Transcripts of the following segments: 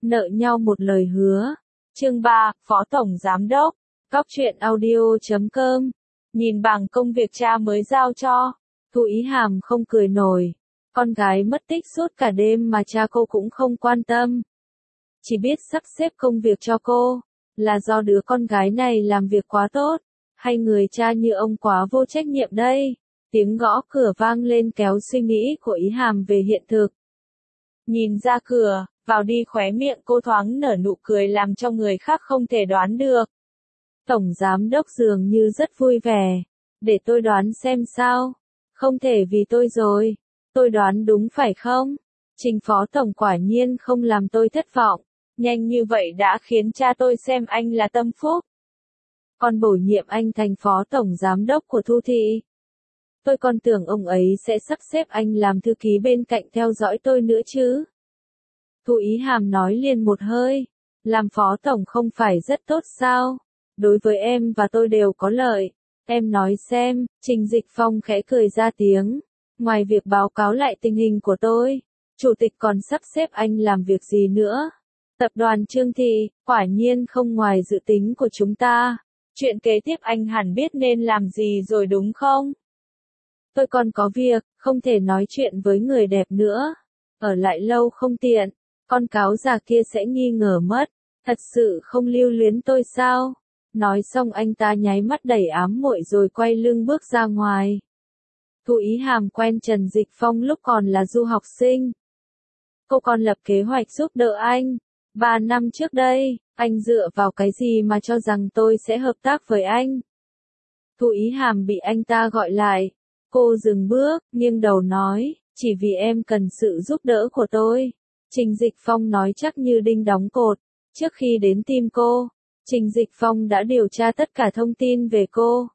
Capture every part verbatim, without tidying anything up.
nợ nhau một lời hứa. Chương ba, Phó Tổng Giám Đốc, Cóc truyện audio chấm com. Nhìn bảng công việc cha mới giao cho, Thu Ý Hàm không cười nổi. Con gái mất tích suốt cả đêm mà cha cô cũng không quan tâm. Chỉ biết sắp xếp công việc cho cô, là do đứa con gái này làm việc quá tốt, hay người cha như ông quá vô trách nhiệm đây? Tiếng gõ cửa vang lên kéo suy nghĩ của Ý Hàm về hiện thực. Nhìn ra cửa, vào đi khóe miệng cô thoáng nở nụ cười làm cho người khác không thể đoán được. Tổng Giám Đốc dường như rất vui vẻ. Để tôi đoán xem sao. Không thể vì tôi rồi. Tôi đoán đúng phải không? Trình Phó Tổng quả nhiên không làm tôi thất vọng. Nhanh như vậy đã khiến cha tôi xem anh là tâm phúc. Còn bổ nhiệm anh thành Phó Tổng Giám Đốc của Thu Thị. Tôi còn tưởng ông ấy sẽ sắp xếp anh làm thư ký bên cạnh theo dõi tôi nữa chứ. Thu Ý Hàm nói liền một hơi. Làm Phó Tổng không phải rất tốt sao? Đối với em và tôi đều có lợi. Em nói xem, Trình Dịch Phong khẽ cười ra tiếng. Ngoài việc báo cáo lại tình hình của tôi, Chủ tịch còn sắp xếp anh làm việc gì nữa? Tập đoàn Trương Thị, quả nhiên không ngoài dự tính của chúng ta. Chuyện kế tiếp anh hẳn biết nên làm gì rồi đúng không? Tôi còn có việc, không thể nói chuyện với người đẹp nữa. Ở lại lâu không tiện, con cáo già kia sẽ nghi ngờ mất. Thật sự không lưu luyến tôi sao? Nói xong anh ta nháy mắt đẩy ám muội rồi quay lưng bước ra ngoài. Thu Ý Hàm quen Trần Dịch Phong lúc còn là du học sinh. Cô còn lập kế hoạch giúp đỡ anh. Ba năm trước đây, anh dựa vào cái gì mà cho rằng tôi sẽ hợp tác với anh? Thu Ý Hàm bị anh ta gọi lại. Cô dừng bước, nghiêng đầu nói, chỉ vì em cần sự giúp đỡ của tôi. Trình Dịch Phong nói chắc như đinh đóng cột. Trước khi đến tìm cô, Trình Dịch Phong đã điều tra tất cả thông tin về cô.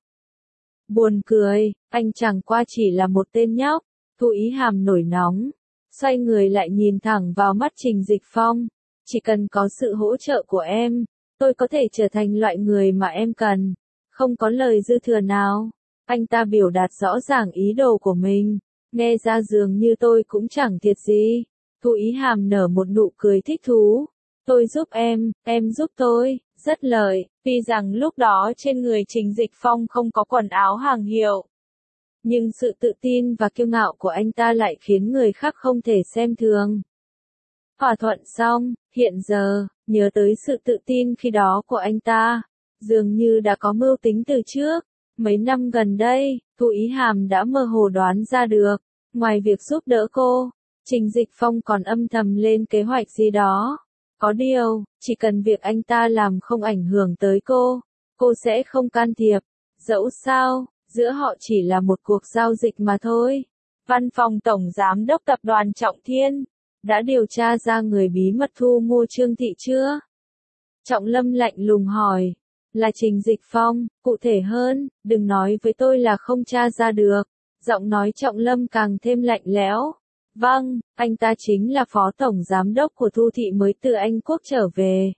Buồn cười, anh chẳng qua chỉ là một tên nhóc. Thu Ý Hàm nổi nóng, xoay người lại nhìn thẳng vào mắt Trình Dịch Phong. Chỉ cần có sự hỗ trợ của em, tôi có thể trở thành loại người mà em cần. Không có lời dư thừa nào. Anh ta biểu đạt rõ ràng ý đồ của mình. Nghe ra dường như tôi cũng chẳng thiệt gì. Thu Ý Hàm nở một nụ cười thích thú. Tôi giúp em, em giúp tôi, rất lợi. Tuy rằng lúc đó trên người Trình Dịch Phong không có quần áo hàng hiệu. Nhưng sự tự tin và kiêu ngạo của anh ta lại khiến người khác không thể xem thường. Thỏa thuận xong, hiện giờ, nhớ tới sự tự tin khi đó của anh ta. Dường như đã có mưu tính từ trước. Mấy năm gần đây, Thu Ý Hàm đã mơ hồ đoán ra được. Ngoài việc giúp đỡ cô, Trình Dịch Phong còn âm thầm lên kế hoạch gì đó. Có điều, chỉ cần việc anh ta làm không ảnh hưởng tới cô, cô sẽ không can thiệp. Dẫu sao, giữa họ chỉ là một cuộc giao dịch mà thôi. Văn phòng Tổng Giám Đốc Tập đoàn Trọng Thiên đã điều tra ra người bí mật thu mua Trương Thị chưa? Trọng Lâm lạnh lùng hỏi. Là Trình Dịch Phong, cụ thể hơn, đừng nói với tôi là không tra ra được. Giọng nói Trọng Lâm càng thêm lạnh lẽo. Vâng, anh ta chính là Phó Tổng Giám Đốc của Thu Thị mới từ Anh Quốc trở về.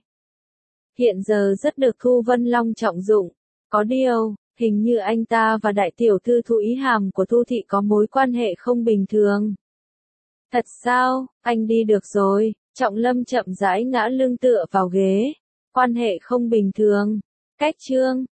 Hiện giờ rất được Thu Vân Long trọng dụng. Có điều, hình như anh ta và đại tiểu thư Thu Ý Hàm của Thu Thị có mối quan hệ không bình thường. Thật sao, anh đi được rồi. Trọng Lâm chậm rãi ngã lưng tựa vào ghế. Quan hệ không bình thường. Cách chương,